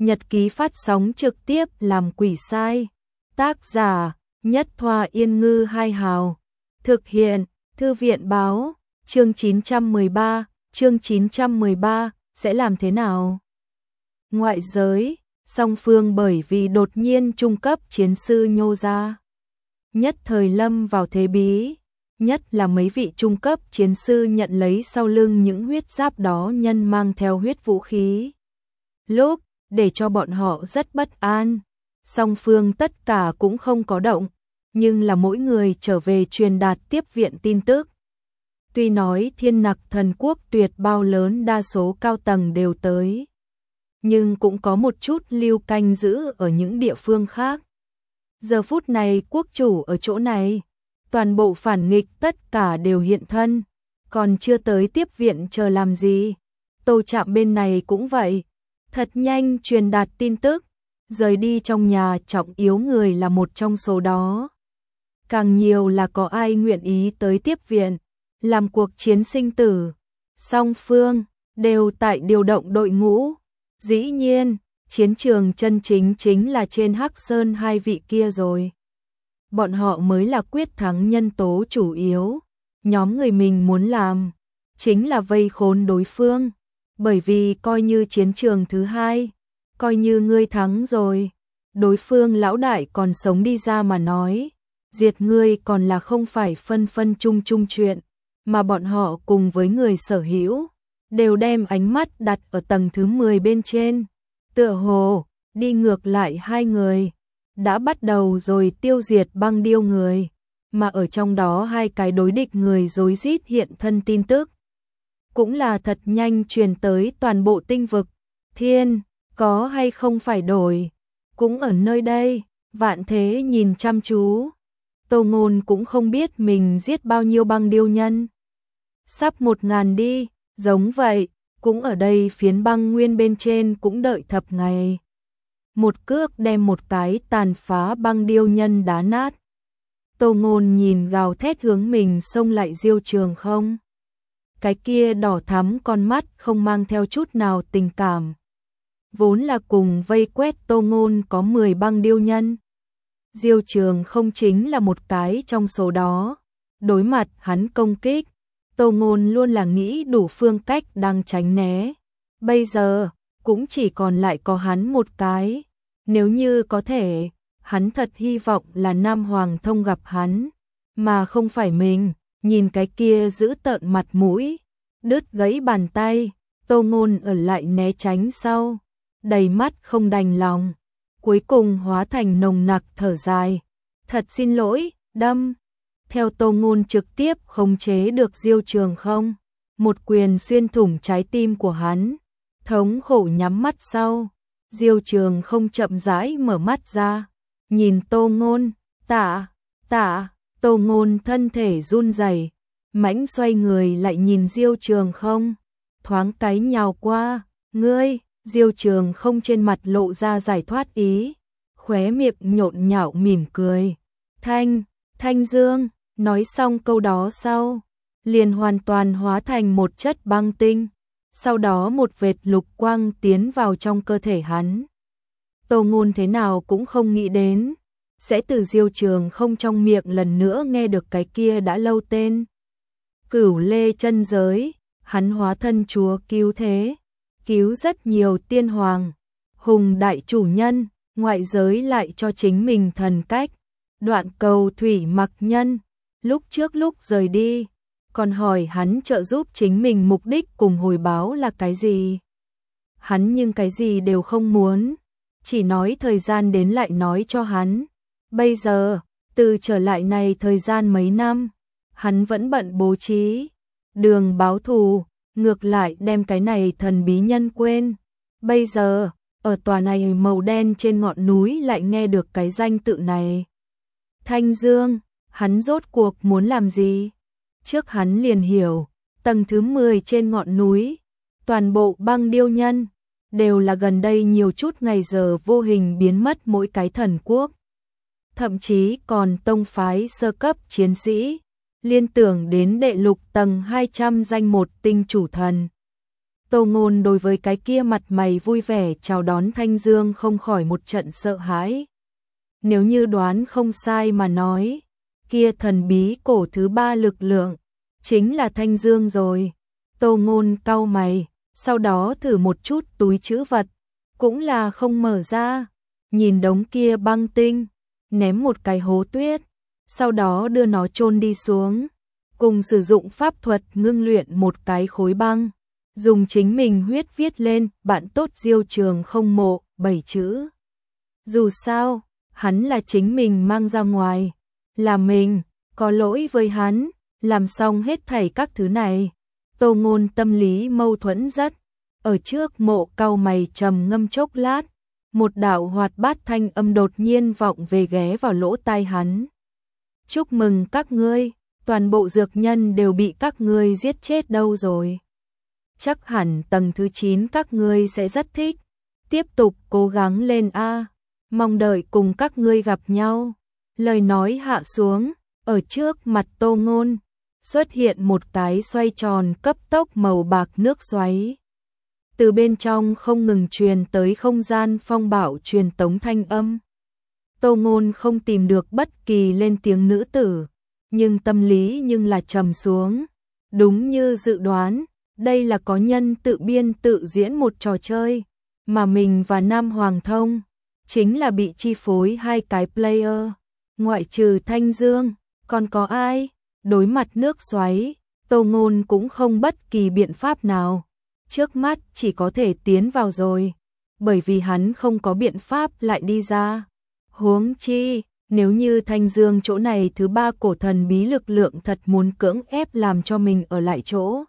Nhật ký phát sóng trực tiếp làm quỷ sai. Tác giả Nhất Thoa Yên Ngư Hai Hào. Thực hiện Thư viện Báo. Chương 913 sẽ làm thế nào? Ngoại giới, song phương bởi vì đột nhiên trung cấp chiến sư nhô ra, nhất thời lâm vào thế bí, nhất là mấy vị trung cấp chiến sư nhận lấy sau lưng những huyết giáp đó nhân mang theo huyết vũ khí. Lúc để cho bọn họ rất bất an, song phương tất cả cũng không có động, nhưng là mỗi người trở về truyền đạt tiếp viện tin tức. Tuy nói Thiên Nặc Thần Quốc tuyệt bao lớn đa số cao tầng đều tới, nhưng cũng có một chút lưu canh giữ ở những địa phương khác. Giờ phút này quốc chủ ở chỗ này, toàn bộ phản nghịch tất cả đều hiện thân, còn chưa tới tiếp viện chờ làm gì. Tô Trạm bên này cũng vậy, thật nhanh truyền đạt tin tức, rời đi trong nhà trọng yếu người là một trong số đó. Càng nhiều là có ai nguyện ý tới tiếp viện, làm cuộc chiến sinh tử. Song phương đều tại điều động đội ngũ. Dĩ nhiên, chiến trường chân chính là trên Hắc Sơn hai vị kia rồi. Bọn họ mới là quyết thắng nhân tố chủ yếu. Nhóm người mình muốn làm chính là vây khốn đối phương, bởi vì coi như chiến trường thứ hai, coi như ngươi thắng rồi, đối phương lão đại còn sống đi ra mà nói, diệt ngươi còn là không phải phân chung chuyện, mà bọn họ cùng với người sở hữu đều đem ánh mắt đặt ở tầng thứ 10 bên trên, tựa hồ đi ngược lại hai người đã bắt đầu rồi tiêu diệt Băng Điêu người, mà ở trong đó hai cái đối địch người rối rít hiện thân tin tức cũng là thật nhanh truyền tới toàn bộ tinh vực. Thiên có hay không phải đổi cũng ở nơi đây. Vạn Thế nhìn chăm chú, Tô Ngôn cũng không biết mình giết bao nhiêu Băng Điêu nhân, sắp 1000 đi. Giống vậy, cũng ở đây phiến băng nguyên bên trên cũng đợi thập ngày. Một cước đem một cái tàn phá Băng Điêu nhân đá nát. Tô Ngôn nhìn gào thét hướng mình xông lại Diêu Trường Không. Cái kia đỏ thắm con mắt không mang theo chút nào tình cảm. Vốn là cùng vây quét Tô Ngôn có 10 Băng Điêu nhân. Diêu Trường Không chính là một cái trong số đó. Đối mặt hắn công kích, Tô Ngôn luôn là nghĩ đủ phương cách đang tránh né. Bây giờ, cũng chỉ còn lại có hắn một cái. Nếu như có thể, hắn thật hy vọng là Nam Hoàng Thông gặp hắn, mà không phải mình. Nhìn cái kia giữ tợn mặt mũi, đứt gãy bàn tay, Tô Ngôn ở lại né tránh sau, đầy mắt không đành lòng. Cuối cùng hóa thành nồng nặc thở dài. Thật xin lỗi, đâm. Theo Tô Ngôn trực tiếp khống chế được Diêu Trường Không, một quyền xuyên thủng trái tim của hắn, thống khổ nhắm mắt sau. Diêu Trường Không chậm rãi mở mắt ra, nhìn Tô Ngôn, tạ, Tô Ngôn thân thể run rẩy, mãnh xoay người lại nhìn Diêu Trường Không, thoáng cái nhào qua, ngươi. Diêu Trường Không trên mặt lộ ra giải thoát ý, khóe miệng nhộn nhạo mỉm cười. Thanh Dương, nói xong câu đó sau, liền hoàn toàn hóa thành một chất băng tinh, sau đó một vệt lục quang tiến vào trong cơ thể hắn. Tô Ngôn thế nào cũng không nghĩ đến, sẽ từ Diêu Trường Không trong miệng lần nữa nghe được cái kia đã lâu tên. Cửu Lê chân giới, hắn hóa thân chúa cứu thế, cứu rất nhiều tiên hoàng, hùng đại chủ nhân, ngoại giới lại cho chính mình thần cách. Đoạn Cầu Thủy Mặc Nhân, lúc trước lúc rời đi, còn hỏi hắn trợ giúp chính mình mục đích cùng hồi báo là cái gì. Hắn nhưng cái gì đều không muốn, chỉ nói thời gian đến lại nói cho hắn. Bây giờ, từ trở lại này thời gian mấy năm, hắn vẫn bận bố trí đường báo thù, ngược lại đem cái này thần bí nhân quên. Bây giờ, ở tòa này màu đen trên ngọn núi lại nghe được cái danh tự này. Thanh Dương, hắn rốt cuộc muốn làm gì? Trước hắn liền hiểu, tầng thứ 10 trên ngọn núi, toàn bộ Băng Điêu nhân, đều là gần đây nhiều chút ngày giờ vô hình biến mất mỗi cái thần quốc. Thậm chí còn tông phái sơ cấp chiến sĩ, liên tưởng đến đệ lục tầng 200 danh một tinh chủ thần. Tô Ngôn đối với cái kia mặt mày vui vẻ chào đón Thanh Dương không khỏi một trận sợ hãi. Nếu như đoán không sai mà nói, kia thần bí cổ thứ ba lực lượng, chính là Thanh Dương rồi. Tô Ngôn cau mày, sau đó thử một chút túi trữ vật, cũng là không mở ra, nhìn đống kia băng tinh, ném một cái hố tuyết, sau đó đưa nó chôn đi xuống, cùng sử dụng pháp thuật ngưng luyện một cái khối băng, dùng chính mình huyết viết lên bạn tốt Diêu Trường không mộ 7 chữ. Dù sao, hắn là chính mình mang ra ngoài, là mình có lỗi với hắn, làm xong hết thảy các thứ này. Tô Ngôn tâm lý mâu thuẫn rất, ở trước mộ cau mày trầm ngâm chốc lát, một đạo hoạt bát thanh âm đột nhiên vọng về ghé vào lỗ tai hắn. Chúc mừng các ngươi, toàn bộ dược nhân đều bị các ngươi giết chết đâu rồi. Chắc hẳn tầng thứ 9 các ngươi sẽ rất thích, tiếp tục cố gắng lên a, mong đợi cùng các ngươi gặp nhau. Lời nói hạ xuống, ở trước mặt Tô Ngôn xuất hiện một cái xoay tròn cấp tốc màu bạc nước xoáy. Từ bên trong không ngừng truyền tới không gian phong bạo truyền tống thanh âm. Tô Ngôn không tìm được bất kỳ lên tiếng nữ tử, nhưng tâm lý nhưng là trầm xuống. Đúng như dự đoán, đây là có nhân tự biên tự diễn một trò chơi, mà mình và Nam Hoàng Thông chính là bị chi phối hai cái player, ngoại trừ Thanh Dương, còn có ai? Đối mặt nước xoáy, Tô Ngôn cũng không bất kỳ biện pháp nào, trước mắt chỉ có thể tiến vào rồi, bởi vì hắn không có biện pháp lại đi ra. Huống chi, nếu như Thanh Dương chỗ này thứ ba cổ thần bí lực lượng thật muốn cưỡng ép làm cho mình ở lại chỗ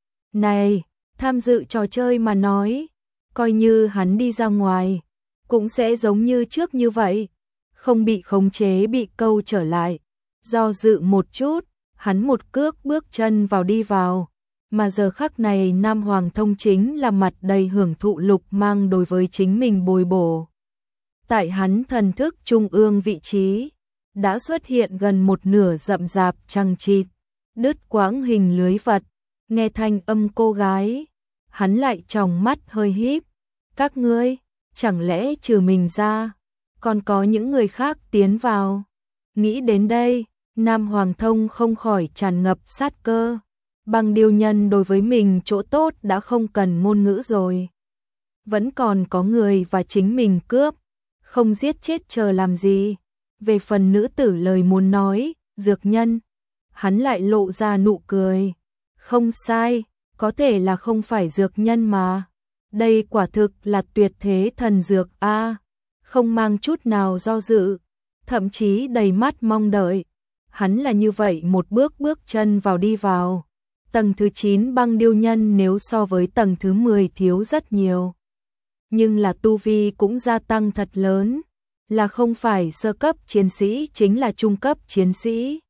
này, tham dự trò chơi mà nói, coi như hắn đi ra ngoài, cũng sẽ giống như trước như vậy, không bị khống chế bị câu trở lại. Do dự một chút, hắn một cước bước chân vào đi vào, mà giờ khắc này Nam Hoàng Thông chính là mặt đầy hưởng thụ lục mang đối với chính mình bồi bổ. Tại hắn thần thức trung ương vị trí, đã xuất hiện gần một nửa rậm rạp chằng chịt, đứt quãng hình lưới vật, nghe thanh âm cô gái, hắn lại tròng mắt hơi híp. Các ngươi, chẳng lẽ trừ mình ra, còn có những người khác tiến vào? Nghĩ đến đây, Nam Hoàng Thông không khỏi tràn ngập sát cơ. Băng điêu nhân đối với mình chỗ tốt đã không cần ngôn ngữ rồi. Vẫn còn có người và chính mình cướp, không giết chết chờ làm gì. Về phần nữ tử lời muốn nói, dược nhân, hắn lại lộ ra nụ cười. Không sai, có thể là không phải dược nhân mà. Đây quả thực là tuyệt thế thần dược a, không mang chút nào do dự, thậm chí đầy mắt mong đợi. Hắn là như vậy một bước bước chân vào đi vào. Tầng thứ 9 băng điêu nhân nếu so với tầng thứ 10 thiếu rất nhiều. Nhưng là tu vi cũng gia tăng thật lớn, là không phải sơ cấp chiến sĩ chính là trung cấp chiến sĩ.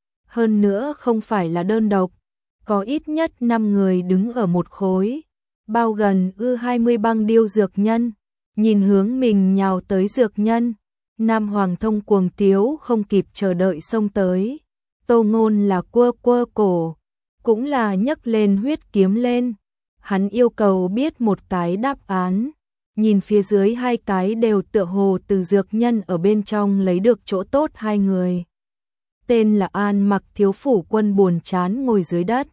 Hơn nữa không phải là đơn độc, có ít nhất 5 người đứng ở một khối, bao gần 20 băng điêu dược nhân, nhìn hướng mình nhào tới dược nhân. Nam Hoàng Thông cuồng tiếu không kịp chờ đợi xông tới. Tô Ngôn là quơ quơ cổ, cũng là nhấc lên huyết kiếm lên. Hắn yêu cầu biết một cái đáp án. Nhìn phía dưới hai cái đều tựa hồ từ dược nhân ở bên trong lấy được chỗ tốt hai người. Tên là An Mặc thiếu phủ quân buồn chán ngồi dưới đất,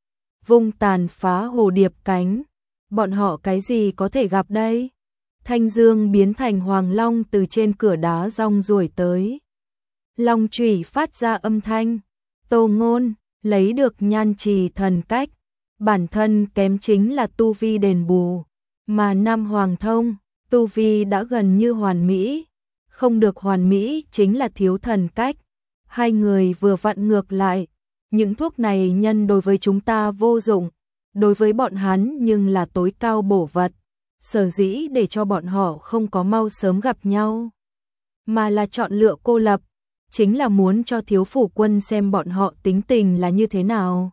vung tàn phá hồ điệp cánh. Bọn họ cái gì có thể gặp đây? Thanh Dương biến thành hoàng long từ trên cửa đá rong ruổi tới. Long chủy phát ra âm thanh. Tô Ngôn lấy được nhan trì thần cách, bản thân kém chính là tu vi đền bù, mà Nam Hoàng Thông tu vi đã gần như hoàn mỹ, không được hoàn mỹ chính là thiếu thần cách. Hai người vừa vặn ngược lại, những thuốc này nhân đối với chúng ta vô dụng, đối với bọn hắn nhưng là tối cao bổ vật. Sở dĩ để cho bọn họ không có mau sớm gặp nhau, mà là chọn lựa cô lập, chính là muốn cho thiếu phủ quân xem bọn họ tính tình là như thế nào.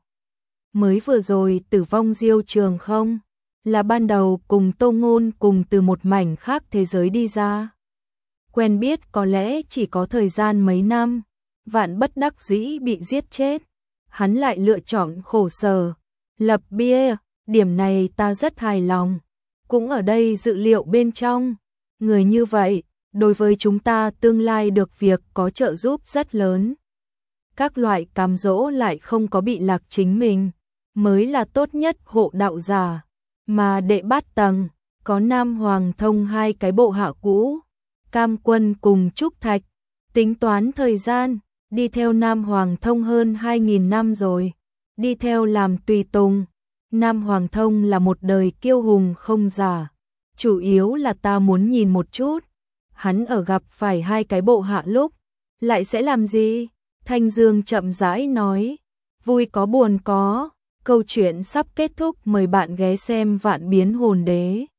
Mới vừa rồi tử vong Diêu Trường không, là ban đầu cùng Tô Ngôn cùng từ một mảnh khác thế giới đi ra. Quen biết có lẽ chỉ có thời gian mấy năm, vạn bất đắc dĩ bị giết chết. Hắn lại lựa chọn khổ sở, lập bia, điểm này ta rất hài lòng, cũng ở đây dự liệu bên trong. Người như vậy, đối với chúng ta tương lai được việc có trợ giúp rất lớn. Các loại cám dỗ lại không có bị lạc chính mình, mới là tốt nhất hộ đạo giả. Mà đệ bát tầng, có Nam Hoàng Thông 2 cái bộ hạ cũ, Cam Quân cùng Trúc Thạch, tính toán thời gian, đi theo Nam Hoàng Thông hơn 2.000 năm rồi, đi theo làm tùy tùng. Nam Hoàng Thông là một đời kiêu hùng không giả, chủ yếu là ta muốn nhìn một chút, hắn ở gặp phải 2 cái bộ hạ lúc, lại sẽ làm gì? Thanh Dương chậm rãi nói, vui có buồn có, câu chuyện sắp kết thúc, mời bạn ghé xem Vạn Biến Hồn Đế.